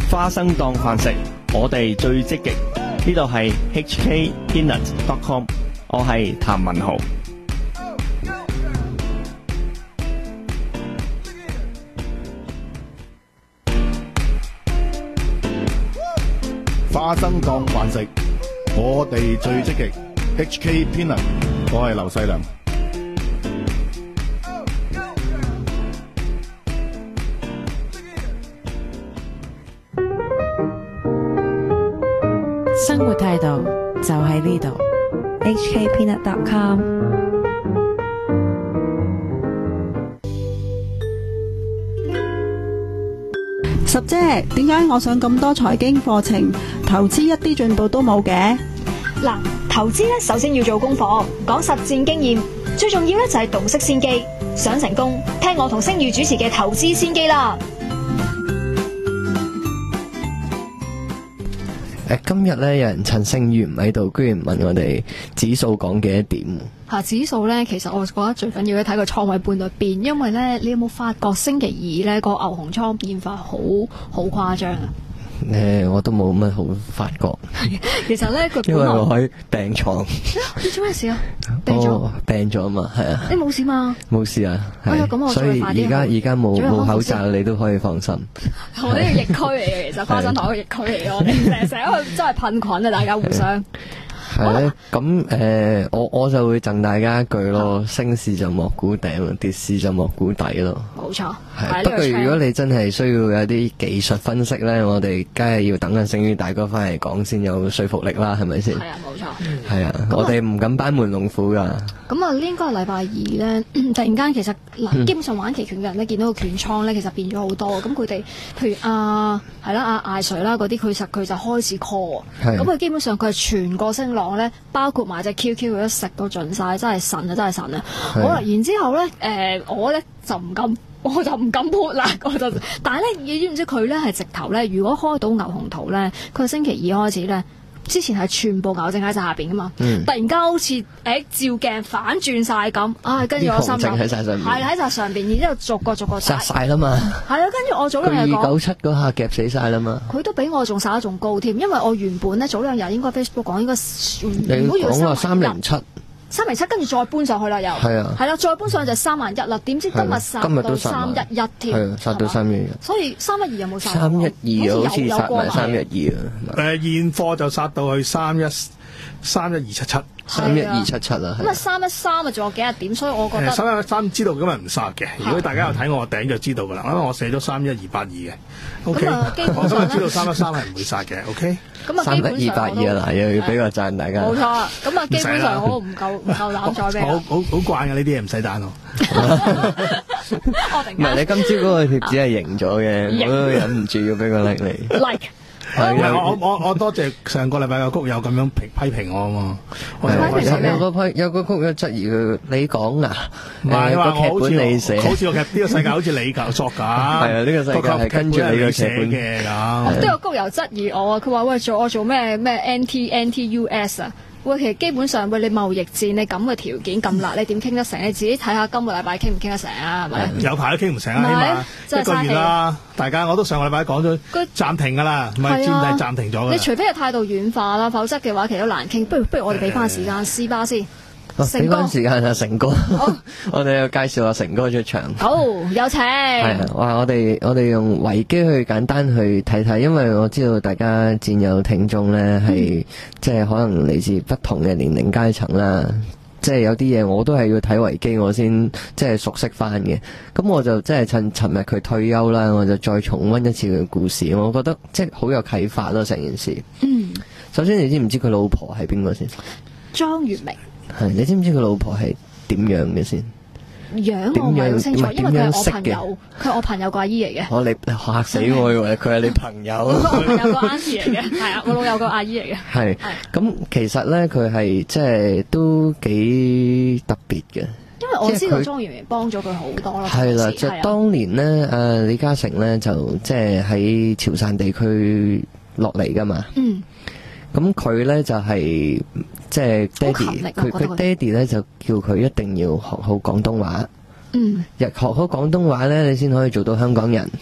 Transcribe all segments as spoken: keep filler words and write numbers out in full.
花生當飯食，我哋最積極。呢度係 H K Peanut dot com， 我係譚文豪。 花生當飯食，我哋最積極。H K Peanut， 我係劉細良。 生活態度就喺呢度 H K Peanut dot com。 十姐，點解我上咁多財經課程，投資一啲進步都冇嘅？ 嗱，投資咧首先要做功課，講實戰經驗，最重要咧就係洞悉先機。想成功，聽我同星宇主持嘅投資先機啦。 誒，今日咧有人趁星宇唔喺度，居然問我哋指數講幾多點？ 嚇，指數咧，其實我覺得最緊要咧睇個倉位半度變，因為咧你有冇發覺星期二咧個牛熊倉變化好好誇張啊？ 誒，我都冇乜好發覺。 其實咧，佢因為我喺病床。 你做咩事啊？病咗？ 哦，病咗啊嘛，係啊。 你冇事嘛？ 冇事啊。 哎呀，咁我所以而家而家冇冇口罩，你都可以放心。 我呢個疫區嚟嘅，其實花生糖個疫區嚟嘅，我哋成日成日去真係噴菌啊！大家互相。 係咧，咁誒，我我就會贈大家一句咯，升市就莫估頂，跌市就莫估底咯。 冇錯， 係。不過如果你真係需要有啲技術分析咧，我哋梗係要等阿星宇大哥翻嚟講先有說服力啦，係咪先？ 係啊，冇錯。 係啊，我哋唔敢班門弄斧噶。 咁啊，應該係禮拜二咧，突然間其實嗱，基本上玩期權嘅人咧，見到個權倉咧，其實變咗好多。咁佢哋，譬如啊，係啦，阿艾瑞啦嗰啲，佢實佢就開始 call。咁佢基本上佢係全個升浪咧，包括埋隻 Q Q 佢都食到盡晒，真係神啊，真係神啊！好啦，然之後咧，誒、呃，我咧就唔敢，我就唔敢 put 啦，我就，但係咧，你知唔知佢咧係直頭咧？如果開到牛熊圖咧，佢星期二開始咧。之前係全部牛證喺晒下邊噶嘛，嗯、突然間好似誒、欸、照鏡反轉晒咁，啊跟住我心諗喺晒上邊， 係喺晒上邊，然之後逐個逐個殺晒啦嘛，係啊，跟住我早兩日講二九七嗰下夾死晒啦嘛， 佢都比我仲殺得仲高添，因為我原本咧早兩日應該 Facebook 講應該， 你講話三零七。 三零七跟住再搬上去啦，又係啊，係啦，再搬上去就三萬一啦。點知今日殺到三一一添， 係啊，殺到三一一。 所以三一二有冇殺？ 三一二好似殺埋三一二啊。 誒，現貨就殺到去三一三一二七七， 三一二七七啊。 咁啊，三一三啊，仲有幾日點？所以我覺得三一三知道今日唔殺嘅。如果大家有睇我個頂就知道噶啦，因為我寫咗三一二八二嘅。O K，我今日知道三一三係唔會殺嘅。O K。 咁啊， 三一二八二啊，嗱，又要俾個讚大家。 冇錯，咁啊，基本上我唔夠唔夠膽再俾。 好好好慣嘅呢啲嘢，唔使彈我。 唔係你今朝嗰個貼紙係贏咗嘅，我都忍唔住要俾個 like 你。 like。 係我我我多謝上個禮拜個谷友咁樣批批評我啊嘛。 有有個批有個谷友質疑佢，你講啊， 唔係話我好似你寫， 好似個劇呢個世界好似你教作㗎。係啊，呢個世界係跟住你個劇本嘅咁。 都有谷友質疑我啊，佢話喂做我做咩咩 N T N T U S 啊？喂，其實基本上喂你貿易戰你咁嘅條件咁辣，你點傾得成？你自己睇下今個禮拜傾唔傾得成啊？係咪？ 有排都傾唔成啊，起碼一個月啦。大家我都上個禮拜講咗暫停㗎啦，唔係專係暫停咗㗎。 你除非係態度軟化啦，否則嘅話其實都難傾。不如不如我哋俾翻時間斯巴先。 俾翻時間啊，成哥，我哋要介紹下成哥出場。 好，有請。 係啊，哇！我哋我哋用維基去簡單去睇睇，因為我知道大家戰友聽眾咧係即係可能嚟自不同嘅年齡階層啦，即係有啲嘢我都係要睇維基我先即係熟悉翻嘅。咁我就即係趁尋日佢退休啦，我就再重溫一次佢嘅故事，我覺得即係好有啟發咯成件事。 嗯， 首先你知唔知佢老婆係邊個先？ 莊月明。 係，你知唔知佢老婆係點樣嘅先？ 樣我唔係好清楚，因為佢係我朋友，佢係我朋友個阿姨嚟嘅。 我你嚇死我，以為佢係你朋友。 我朋友個阿姨嚟嘅，係啊，我老友個阿姨嚟嘅。 係，咁其實咧佢係即係都幾特別嘅。 因為我知道莊月明幫咗佢好多咯。 係啦，就當年咧，誒李嘉誠咧就即係喺潮汕地區落嚟噶嘛。嗯。咁佢咧就係即係爹哋，佢佢爹哋咧就叫佢一定要學好廣東話。嗯，日學好廣東話咧，你先可以做到香港人。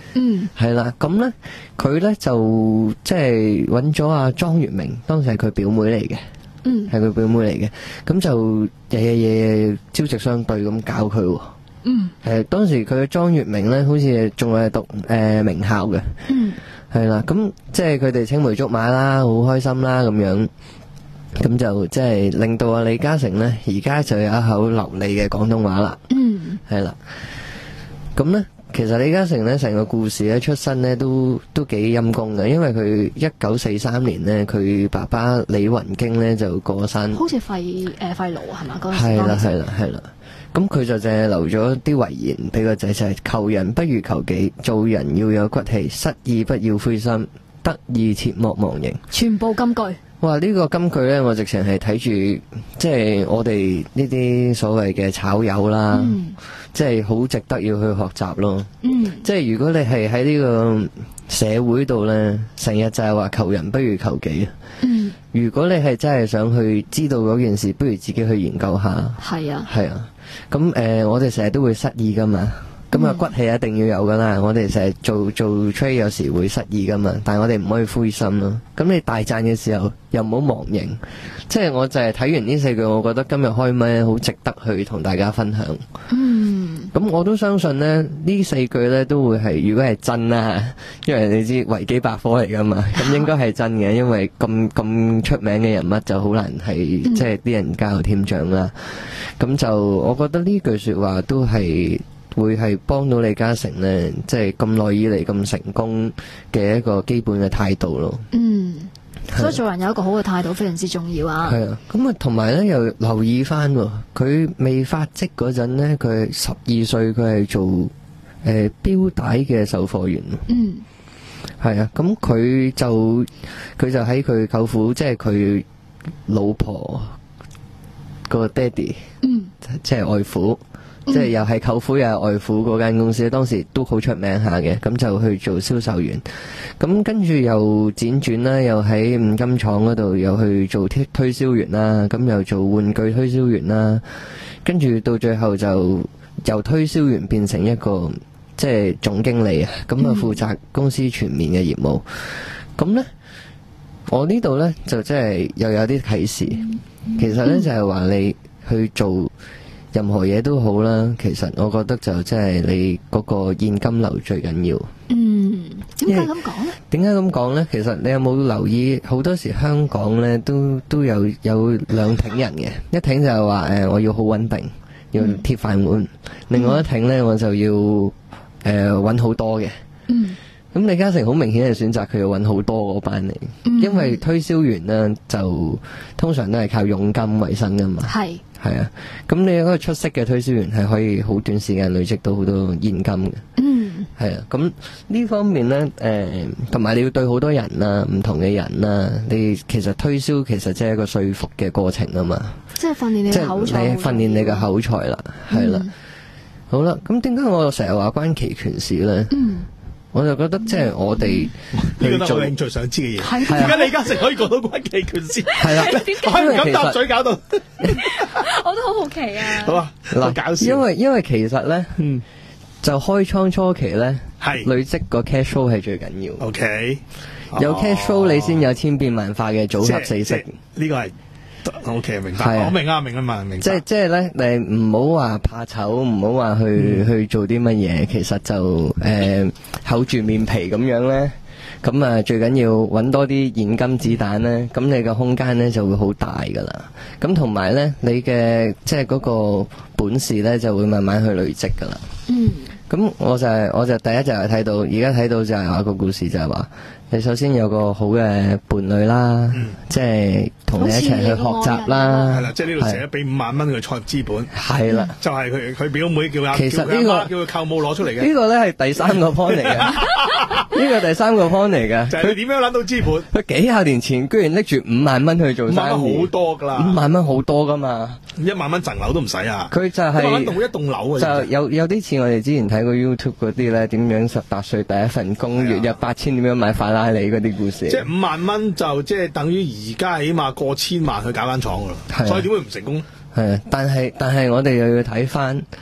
嗯， 係啦，咁咧佢咧就即係揾咗阿莊月明，當時係佢表妹嚟嘅。 嗯， 係佢表妹嚟嘅，咁就日日夜夜朝夕相對咁教佢喎。 嗯， 誒當時佢嘅莊月明咧，好似仲係讀誒、呃、名校嘅。 嗯， 係啦，咁即係佢哋青梅竹馬啦，好開心啦咁樣，咁就即係令到阿李嘉誠咧，而家就有一口流利嘅廣東話啦。 嗯， 係啦，咁咧。其實李嘉誠咧成個故事咧出身咧都都幾陰功嘅，因為佢一九四三年咧，佢爸爸李雲京咧就過身， 好似肺誒、呃、肺癆係嘛？嗰陣時係啦係啦係啦，咁佢就淨係留咗啲遺言俾個仔，就係求人不如求己，做人要有骨氣，失意不要灰心，得意切莫忘形， 全部金句。 哇！呢、這個金句咧，我直情係睇住，即係我哋呢啲所謂嘅炒友啦， 嗯、 即係好值得要去學習咯。 嗯、 即係如果你係喺呢個社會度咧，成日就係話求人不如求己。 嗯、 如果你係真係想去知道嗰件事，不如自己去研究下。 係啊， 係啊。咁誒、呃，我哋成日都會失意噶嘛。咁啊，骨氣一定要有噶啦！我哋成日做做 trade 有時會失意噶嘛，但係我哋唔可以灰心咯。咁你大賺嘅時候又唔好忘形，即係我就係睇完呢四句，我覺得今日開咪好值得去同大家分享。 嗯， 咁我都相信呢呢四句呢都會係，如果係真啦，因為你知維基百科嚟噶嘛，咁應該係真嘅，因為咁咁出名嘅人物就好難係、嗯、即係啲人加油添醬啦。咁就我覺得呢句說話都係。會係幫到李嘉誠呢，即係咁耐以嚟咁成功嘅一個基本嘅態度咯。 嗯，所以做人有一個好嘅態度非常之重要啊。 係啊，咁啊，同埋呢又留意翻，佢未發跡嗰陣呢，佢十二歲，佢係做誒錶帶嘅售貨員。 嗯， 係啊，咁佢就佢就喺佢舅父，即係佢老婆個爹哋，嗯，即係外父。即係又係舅父又係外父嗰間公司，當時都好出名下嘅，咁就去做銷售員。咁跟住又輾轉啦，又喺五金廠嗰度又去做推推銷員啦，咁又做玩具推銷員啦。跟住到最後就由推銷員變成一個即係總經理啊，咁啊負責公司全面嘅業務。咁呢，我呢度呢，就即係又有啲啟示，其實呢，就係話你去做任何嘢都好啦，其實我覺得就即係你嗰個現金流最緊要。 嗯，點解咁講呢？ 點解咁講呢？其實你有冇留意好多時香港呢都都有有兩挺人嘅，一挺就係話誒我要好穩定，要鐵飯碗；嗯、另外一挺呢，我就要誒揾好多嘅。嗯。咁李嘉誠好明顯係選擇佢要揾好多嗰班嚟，嗯、因為推銷員呢就通常都係靠佣金為生噶嘛。係。係啊，咁你一個出色嘅推銷員係可以好短時間累積到好多現金嘅。嗯，係啊，咁呢方面呢，誒、呃，同埋你要對好多人啦，唔同嘅人啦，你其實推銷其實即係一個說服嘅過程啊嘛。即係訓練你嘅口才，你訓練你嘅口才啦，係啦、嗯。好啦，咁點解我成日話關期權事呢？嗯。我就覺得即係我哋呢個都係我最想知嘅嘢。點解李嘉誠可以講到關期權先？係啦，我係唔敢搭嘴搞到。 我都好好奇啊。 好啊，嗱，搞笑。 因為因為其實咧，嗯，就開倉初期咧， 係累積個 cash flow 係最緊要。 OK， 有 cash flow 你先有千變萬化嘅組合四式。 呢個係。O K， 明白，我明啊，明啊嘛，明白。 即係即係咧，你唔好話怕醜，唔好話去、嗯、去做啲乜嘢，其實就誒、呃、厚住面皮咁樣咧，咁啊最緊要揾多啲現金子彈咧，咁你個空間咧就會好大噶啦。咁同埋咧，你嘅即係嗰個本事咧就會慢慢去累積噶啦。嗯。咁我就係、是、我就第一就係睇到，而家睇到就係話個故事就係話。你首先有個好嘅伴侶啦，嗯、即係同你一齊去學習啦。係啦， 即係呢度成日俾五萬蚊佢創業資本。係啦，就係佢佢表妹叫阿其實呢、這個叫佢舅母攞出嚟嘅。 呢個咧係第三個 point 嚟嘅，呢個第三個 point 嚟嘅。 就係佢點樣諗到資本？ 佢幾廿年前居然拎住五萬蚊去做生意， 五萬蚊好多噶啦， 五萬蚊好多噶嘛， 一萬蚊層樓都唔使啊。 佢就係、是、 一萬蚊一棟樓啊， 就有有啲似我哋之前睇過 YouTube 嗰啲咧，點樣十八歲第一份工，月入八千，點樣買法拉利嗰啲故事。 即係五萬蚊就即係等於而家起碼過千萬去搞間廠噶啦，所以點會唔成功？ 係啊，但係但係我哋又要睇翻，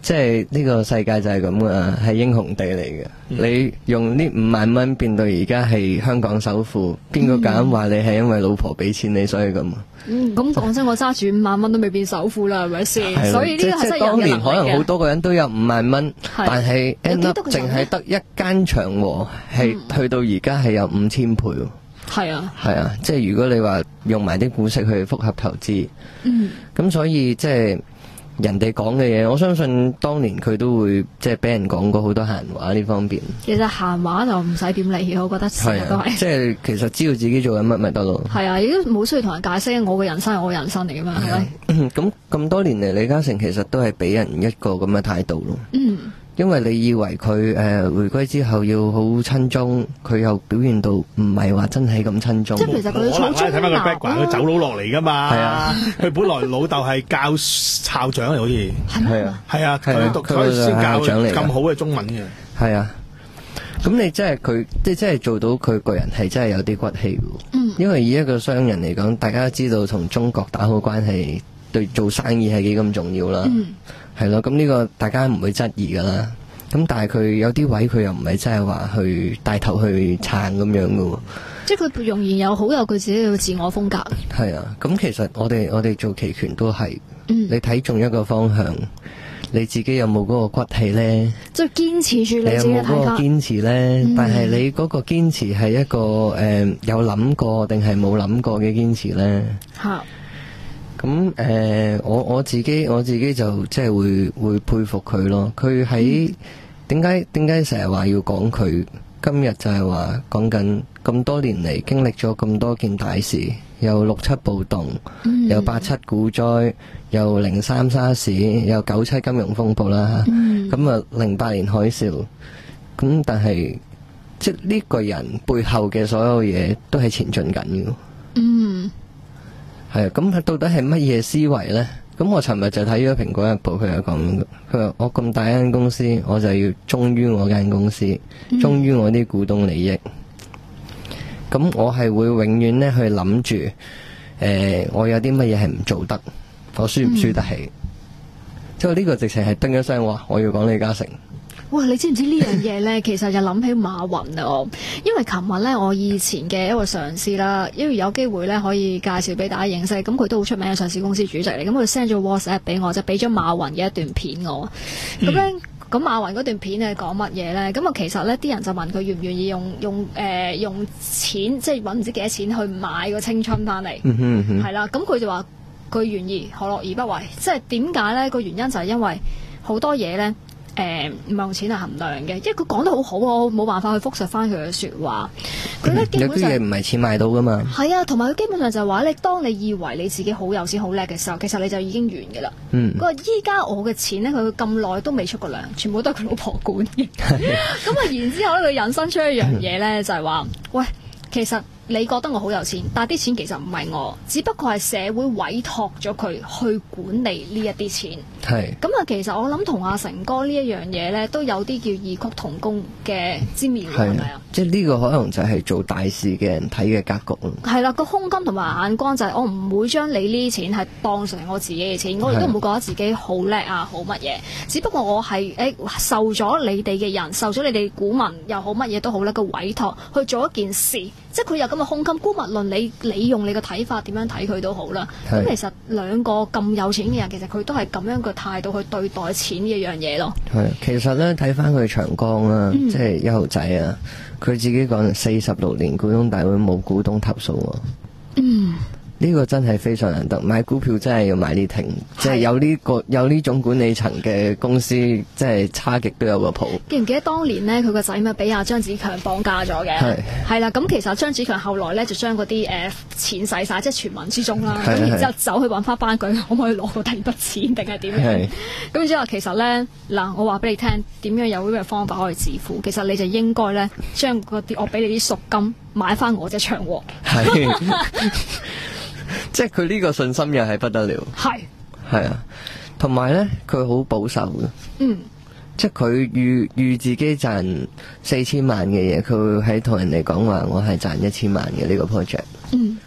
即係呢個世界就係咁噶，係英雄地嚟嘅。嗯、你用呢五萬蚊變到而家係香港首富，邊個敢話你係因為老婆俾錢你所以咁？ 嗯，咁講真，我揸住五萬蚊都未變首富啦，係咪先？所以呢個係真係當年可能好多個人都有五萬蚊，但係 end up 淨係得一間長和係、嗯、去到而家係有五千倍。 係啊， 係啊，即係如果你話用埋啲股息去複合投資，嗯，咁所以即係。人哋講嘅嘢，我相信當年佢都會即係俾人講過好多閒話呢方面。其實閒話就唔使點理，我覺得成日都係。即係其實知道自己做緊乜咪得咯。係啊，亦都冇需要同人解釋，我嘅人生係我人生嚟噶嘛，係咪？咁咁多年嚟，李嘉誠其實都係俾人一個咁嘅態度咯。嗯。因為你以為佢誒、呃、回歸之後要好親中，佢又表現到唔係話真係咁親中。即係其實佢可能睇翻佢 background，佢走佬落嚟噶嘛。係啊，佢本來老豆係教校長嚟，好似係啊，係啊，佢讀佢先教咁好嘅中文嘅。係啊，咁你即係佢，即係即係做到佢個人係真係有啲骨氣嘅。嗯，因為以一個商人嚟講，大家都知道同中國打好關係，對做生意係幾咁重要啦。嗯。係咯，咁呢個大家唔會質疑噶啦。咁但係佢有啲位佢又唔係真係話去帶頭去撐咁樣噶。即係佢容易有好有佢自己嘅自我風格。係啊，咁其實我哋我哋做期權都係，嗯、你睇中一個方向，你自己有冇嗰個骨氣咧？即係堅持住你自己嘅睇法。你有冇嗰個堅持咧？嗯、但係你嗰個堅持係一個誒、呃、有諗過定係冇諗過嘅堅持咧？吓。咁誒、呃，我我自己我自己就即係會會佩服佢咯。佢喺點解點解成日話要講佢？今日就係話講緊咁多年嚟經歷咗咁多件大事，有六七暴動，嗯、有八七股災，有零三沙士，有九七金融風暴啦。咁啊、嗯，零八年海嘯。咁但係即係呢個人背後嘅所有嘢都係前進緊嘅。嗯。係啊，咁到底係乜嘢思維呢？咁我尋日就睇咗《蘋果日報》，佢有講，佢話我咁大間公司，我就要忠於我間公司，忠於我啲股東利益。咁我係會永遠咧去諗住，誒、呃，我有啲乜嘢係唔做得，我輸唔輸得起？即係呢個直情係叮一聲話，我要講李嘉誠。哇！你知唔知呢樣嘢咧？其實就諗起馬雲啊！因為琴日咧，我以前嘅一個上司啦，因為有機會咧可以介紹俾大家認識，咁佢都好出名嘅上市公司主席嚟，咁佢 send 咗 WhatsApp 俾我，就俾咗馬雲嘅一段片我。咁咧、嗯，咁馬雲嗰段片係講乜嘢咧？咁啊，其實咧啲人就問佢願唔願意用用誒、呃、用錢，即係揾唔知幾多錢去買個青春翻嚟。嗯哼嗯係啦，咁佢就話佢願意，何樂而不為？即係點解咧？個原因就係因為好多嘢咧。誒唔係用錢嚟衡量嘅，因為佢講得好好，我冇辦法去複述翻佢嘅説話。佢咧、嗯、基本上有啲嘢唔係錢買到噶嘛。係啊，同埋佢基本上就係話你當你以為你自己好有錢好叻嘅時候，其實你就已經完嘅啦。嗯。佢話依家我嘅錢咧，佢咁耐都未出過糧，全部都係佢老婆管嘅。咁啊，然之後咧，佢引申出一樣嘢咧，就係話，喂，其實。你覺得我好有錢，但係啲錢其實唔係我，只不過係社會委託咗佢去管理呢一啲錢。係咁啊，其實我諗同阿成哥呢一樣嘢咧，都有啲叫異曲同工嘅之妙，係咪啊？即係呢個可能就係做大事嘅人睇嘅格局咯。係啦，個胸襟同埋眼光就係我唔會將你呢啲錢係當成我自己嘅錢，我亦都唔會覺得自己好叻啊，好乜嘢。只不過我係誒、欸、受咗你哋嘅人，受咗你哋股民又好乜嘢都好咧個委託去做一件事。即係佢有咁嘅胸襟，姑勿論你你用你嘅睇法點樣睇佢都好啦。咁其實兩個咁有錢嘅人，其實佢都係咁樣嘅態度去對待錢嘅樣嘢咯。係，其實咧睇翻佢長江啦，嗯、即係一號仔啊，佢自己講四十六年股東大會冇股東投訴喎。嗯。呢個真係非常難得，買股票真係要買呢停，即係有呢個有呢種管理層嘅公司，即係差極都有個譜。記唔記得當年呢，佢個仔咪俾阿張子強綁架咗嘅？係係啦，咁其實張子強後來咧就將嗰啲誒錢使晒，即係傳聞之中啦。咁然之後走去揾翻翻佢，可唔可以攞到第二筆錢定係點樣？咁之後其實咧嗱，我話俾你聽，點樣有呢個方法可以致富？其實你就應該咧將嗰啲我俾你啲贖金買翻我隻長和。係。即係佢呢個信心又係不得了，係係啊，同埋咧佢好保守嘅，嗯，即係佢預預自己賺四千萬嘅嘢，佢會喺同人哋講話我係賺一千萬嘅呢個 project，嗯，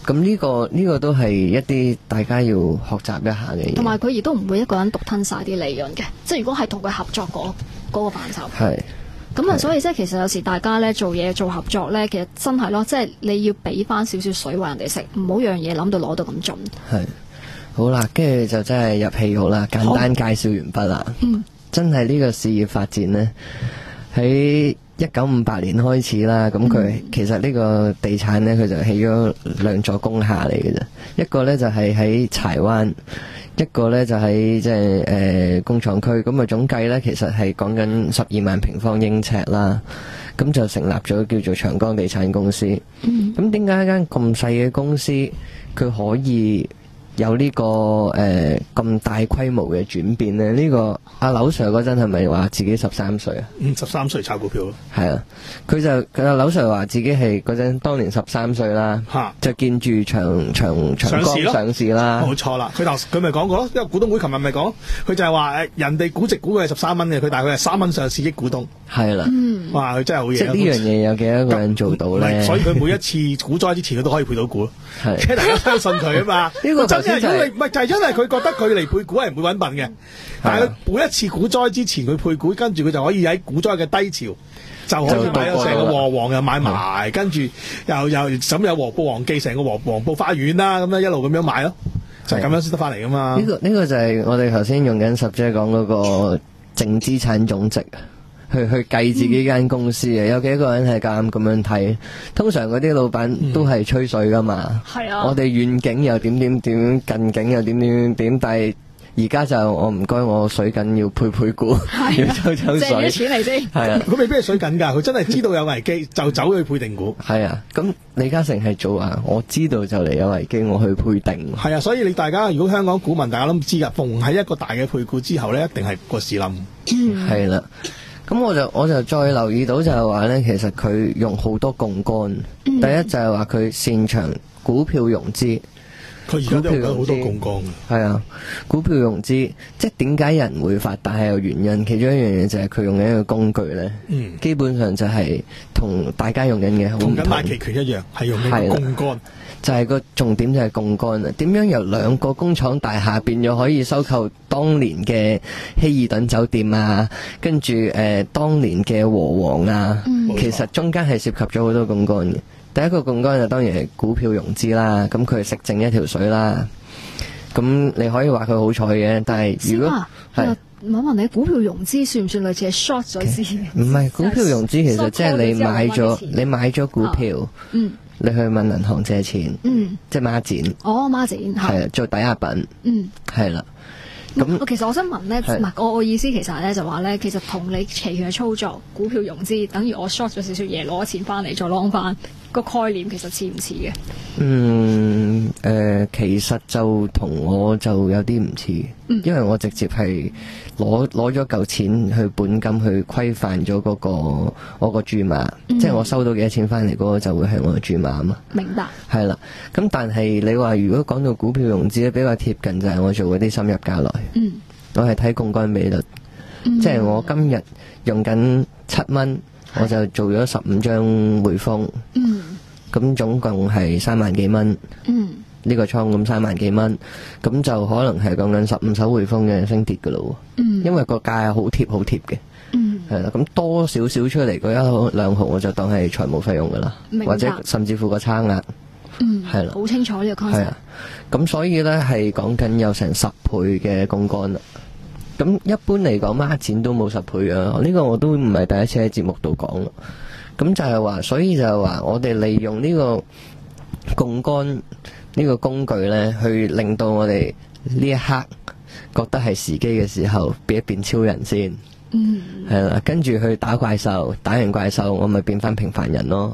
咁呢、這個呢、這個都係一啲大家要學習一下嘅嘢。 同埋佢亦都唔會一個人獨吞晒啲利潤嘅，即係如果係同佢合作嗰嗰個範疇。 係。 咁啊，所以即係其實有時大家咧做嘢做合作咧，其實真係咯，即係你要俾翻少少水餵人哋食，唔好樣嘢諗到攞到咁盡。 係。好啦，跟住就真係入戲肉啦，簡單介紹完畢啦。嗯。真係呢個事業發展呢，喺一九五八年開始啦。咁佢、嗯、其實呢個地產呢，佢就起咗兩座工廈嚟嘅啫。一個呢就係喺柴灣，一個呢就喺即係誒工廠區。咁啊總計呢，其實係講緊十二萬平方英尺啦。咁就成立咗叫做長江地產公司。咁點解一間咁細嘅公司佢可以有呢、這個誒咁、呃、大規模嘅轉變呢？呢、這個阿劉 Sir 嗰陣係咪話自己十三歲啊？ 嗯，十三歲炒股票咯。 係啊，佢就佢阿劉 Sir 話自己係嗰陣當年十三歲啦，就見住長長長江上市啦。 冇錯啦，佢頭佢咪講過咯，因為股東會琴日咪講，佢就係話誒人哋估值估佢係十三蚊嘅，佢大概係三蚊上市億股東。係啦，嗯，哇，佢真係好嘢。即係呢樣嘢有幾多個人做到咧？所以佢每一次股災之前，佢都可以配到股咯。係，即係大家相信佢啊嘛。呢個真係如果你唔係就係因為佢覺得佢嚟配股係唔會揾笨嘅，但係佢每一次股災之前佢配股，跟住佢就可以喺股災嘅低潮就可以買咗成個和黃又買埋，跟住又又咁有和富黃記成個和黃埔花園啦，咁樣一路咁樣買咯，就係咁樣先得翻嚟噶嘛。呢個呢個就係我哋頭先用緊十姐講嗰個淨資產總值。去去計自己間公司啊、嗯，有幾個人係咁咁樣睇？通常嗰啲老闆都係吹水噶嘛。係、嗯、啊。我哋遠景又點點點，近景又點點點，但係而家就我唔該，我水緊要配配股，啊、要抽抽水。借啲錢嚟先。係啊。佢未必係水緊㗎，佢真係知道有危機就走去配定股。 係啊。咁李嘉誠係做啊，我知道就嚟有危機，我去配定。 係啊，所以你大家如果香港股民大家都唔知㗎，逢喺一個大嘅配股之後咧，一定係個市冧。 嗯。係啦。咁我就我就再留意到就係話咧，其實佢用好多槓桿、嗯。第一就係話佢擅長股票融資， 佢而家都有好多槓桿。 係啊，股票融資，即係點解人會發達係有原因，其中一樣嘢就係佢用緊一個工具咧、嗯，基本上就係同大家用緊嘅好唔同。 同緊買期權一樣，係用緊槓桿。 就係、是、個重點就係槓桿啊！點樣由兩個工廠大廈變咗可以收購當年嘅希爾頓酒店啊，跟住誒、呃、當年嘅和黃啊、嗯，其實中間係涉及咗好多槓桿嘅。第一個槓桿就當然係股票融資啦，咁佢係食剩一條水啦。咁你可以話佢好彩嘅，但係如果係問問你，股票融資算唔算類似係 short 咗先？ 唔係股票融資，其實即係你買咗你買咗股票，哦、嗯。你去問銀行借錢，嗯，即係孖展， 哦，孖展係啊，做抵押品，嗯，係啦。咁、嗯、 其實我想問咧，唔係我我意思其實咧就話咧，其實同你期權嘅操作，股票融資，等於我 short 咗少少嘢，攞錢翻嚟再 long 翻，個概念其實似唔似嘅？嗯，誒、 呃，其實就同我就有啲唔似，因為我直接係攞攞咗嚿錢去本金去規範咗嗰個我個注碼，嗯、即係我收到幾多錢翻嚟嗰個就會係我嘅注碼啊嘛。 明白。 係啦，咁但係你話如果講到股票融資咧，比較貼近就係我做嗰啲深入價來。嗯，我係睇槓桿比率，嗯、即係我今日用緊七蚊，我就做咗十五張匯豐。嗯，咁總共係三萬幾蚊。嗯，呢、這個倉咁三萬幾蚊，咁就可能係講緊十五手匯豐嘅升跌噶咯。嗯，因為個價係好貼好貼嘅。嗯，係啦，咁多少少出嚟嗰一兩毫，我就當係財務費用噶啦，或者甚至乎個差額。 嗯，係啦，好清楚呢個 concept。係啊，咁所以咧係講緊有成十倍嘅槓桿啦。咁一般嚟講，孖展都冇十倍啊。呢、這個我都唔係第一次喺節目度講啦。咁就係話，所以就係話，我哋利用呢個槓桿呢個工具咧，去令到我哋呢一刻覺得係時機嘅時候，變一變超人先。嗯，係啦，跟住去打怪獸，打完怪獸，我咪變翻平凡人咯。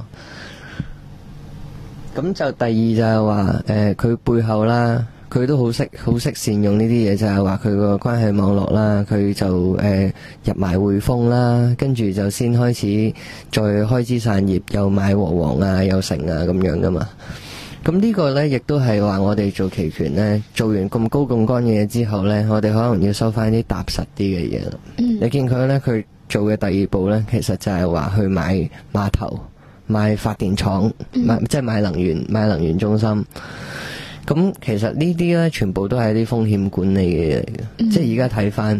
咁就第二就係話，誒佢背後啦，佢都好識好識善用呢啲嘢，就係話佢個關係網絡啦，佢就誒、呃、入埋匯豐啦，跟住就先開始再開枝散葉，又買和黃啊，又成啊咁樣噶嘛。咁呢個呢，亦都係話我哋做期權呢，做完咁高槓桿嘅嘢之後呢，我哋可能要收翻啲踏實啲嘅嘢啦。你見佢呢，佢做嘅第二步呢，其實就係話去買碼頭。 買發電廠，買、嗯、即係買能源買能源中心。咁其實呢啲咧，全部都係啲風險管理嘅嘢嚟嘅。嗯、即係而家睇翻，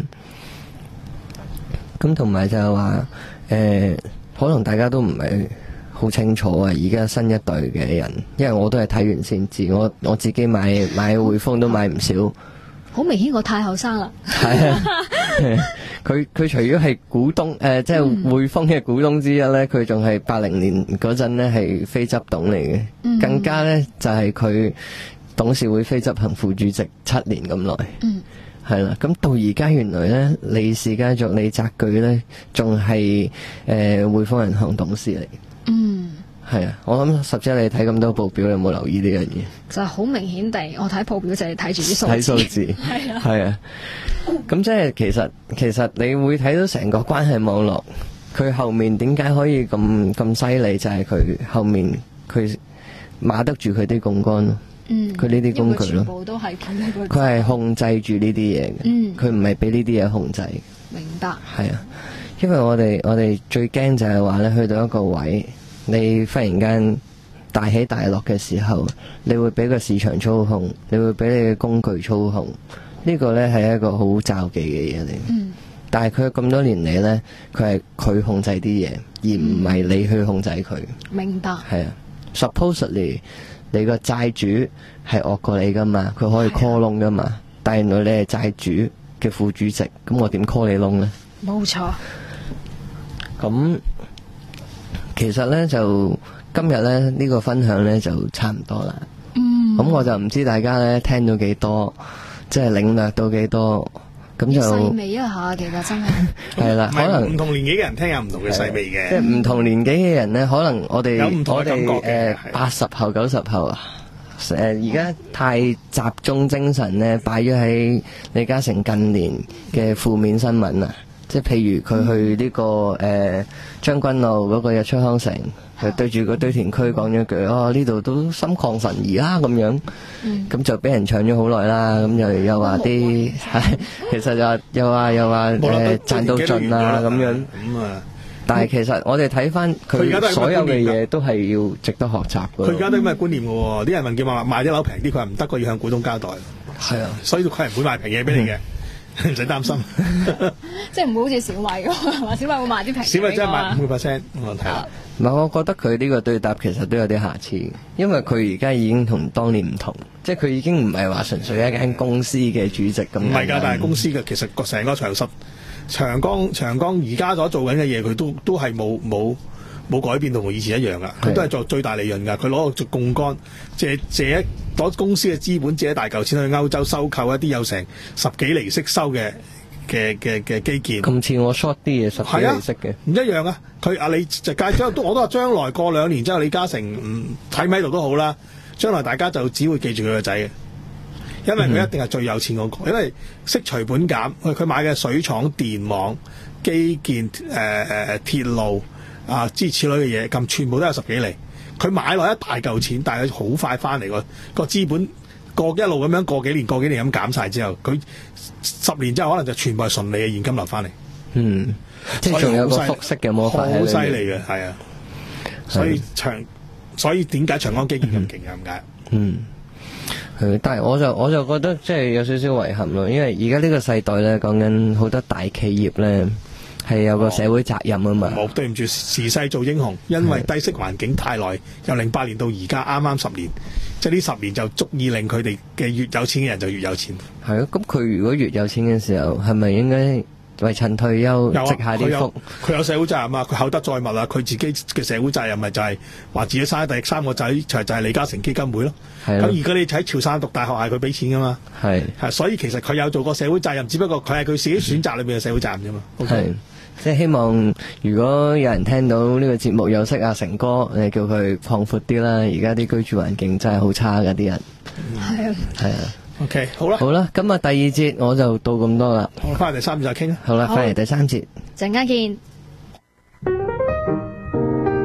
咁同埋就係話，誒、呃，可能大家都唔係好清楚啊。而家新一代嘅人，因為我都係睇完先知，我我自己買買匯豐都買唔少。 好明顯我太後生啦。 係啊，佢佢除咗係股東，誒、呃，即係匯豐嘅股東之一咧，佢仲係八零年嗰陣咧係非執董嚟嘅，嗯、更加咧就係、是、佢。董事會非執行副主席七年咁耐，係啦、嗯，咁到而家原來咧，李氏家族李澤鉅咧，仲係誒匯豐銀行董事嚟。嗯，係啊，我諗十姐你睇咁多報表，你有冇留意呢樣嘢？就係好明顯地，我睇報表就係睇住啲數字。睇數字，係啊，係啊。咁即係其實其實你會睇到成個關係網絡，佢後面點解可以咁咁犀利？就係、是、佢後面佢碼得住佢啲槓桿咯。嗯，佢呢啲工具咯，全部都係佢係控制住呢啲嘢嘅，嗯，佢唔係俾呢啲嘢控制。明白。係啊，因為我哋我哋最驚就係話咧，去到一個位，你忽然間大起大落嘅時候，你會俾個市場操控，你會俾你嘅工具操控，呢個咧係一個好詐忌嘅嘢嚟。嗯。但係佢咁多年嚟咧，佢係佢控制啲嘢，而唔係你去控制佢。明白。係啊 ，supposedly。你個債主係惡過你噶嘛？佢可以 call 窿噶嘛？的但係原來你係債主嘅副主席，咁我點 call 你窿呢？冇錯。咁其實呢，就今日呢，呢、呢個分享呢，就差唔多啦。嗯。咁我就唔知大家呢聽到幾多，即係領略到幾多。咁就細味一下，其實真係係啦，可能唔同年紀嘅人聽有唔同嘅細味嘅，即係唔同年紀嘅人咧，可能我哋有唔同嘅感覺嘅。誒，八十後、九十後啊，誒，而家太集中精神咧，擺咗喺李嘉誠近年嘅負面新聞啊，即係譬如佢去呢個誒將軍澳嗰個日出康城。佢對住個堆填區講咗句，哦，呢度都心曠神怡啦咁樣，咁、嗯、就俾人搶咗好耐啦。咁又又話啲，其實又又話又話誒賺到盡啦咁樣。咁啊，但係其實我哋睇翻佢所有嘅嘢都係要值得學習嘅。佢而家都咁嘅觀念嘅喎，啲人問叫話賣啲樓平啲，佢話唔得，佢要向股東交代。係啊，所以佢係唔會賣平嘢俾你嘅。唔使擔心，即係唔會好似小米咁，係嘛？小米會賣啲平，小米真係賣五個 percent 冇問題啦。唔係，我覺得佢呢個對答其實都有啲瑕疵，因為佢而家已經同當年唔同，即係佢已經唔係話純粹一間公司嘅主席咁。唔係㗎，但係公司嘅其實個成個長實、長江、長江而家所做緊嘅嘢，佢都都係冇冇冇改變到同以前一樣㗎。佢都係做最大利潤㗎。佢攞個做槓桿，借借攞公司嘅資本借一大嚿錢去歐洲收購一啲有成十幾厘息收嘅嘅嘅嘅基建。咁似我 short 啲嘢十幾厘息嘅，唔一樣啊！佢啊，你就介將都我都話將來過兩年之後，李嘉誠唔睇喺度都好啦。將來大家就只會記住佢個仔嘅，因為佢一定係最有錢嗰、那個。嗯、因為息除本減，佢佢買嘅水廠、電網、基建、誒、呃、誒鐵路啊諸如此類嘅嘢，咁全部都有十幾厘。佢買落一大嚿錢，但係佢好快翻嚟個個資本過一路咁樣過幾年過幾年咁減晒之後，佢十年之後可能就全部係順利嘅現金流翻嚟。嗯，即係仲有個複息嘅魔法，好犀利嘅，係啊。所以長，所以點解長江基建咁勁啊？點解？嗯，係，但係我就我就覺得即係有少少遺憾咯，因為而家呢個世代咧，講緊好多大企業咧。係有個社會責任啊嘛！冇、哦、對唔住，時勢做英雄，因為低息環境太耐，由零八年到而家啱啱十年，即係呢十年就足以令佢哋嘅越有錢嘅人就越有錢。係啊，咁佢如果越有錢嘅時候，係咪應該為趁退休積下啲福？佢有，有社會責任啊！佢厚德載物啊！佢自己嘅社會責任咪就係話自己生第三個仔就係、就係、李嘉誠基金會咯。咁而家你喺潮汕讀大學係佢俾錢噶嘛？係係，所以其實佢有做過社會責任，只不過佢係佢自己選擇裏邊嘅社會責任啫嘛。係、okay？即係希望，如果有人聽到呢個節目有識阿成哥，你叫佢放闊啲啦。而家啲居住環境真係好差㗎，啲人係啊，係啊。OK， 好啦，好啦，今日第二節我就到咁多啦。我翻嚟第三節再傾啦。好啦，翻嚟第三節，陣間見。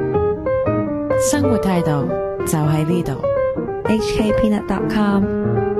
生活態度就喺呢度。 H K Peanut dot com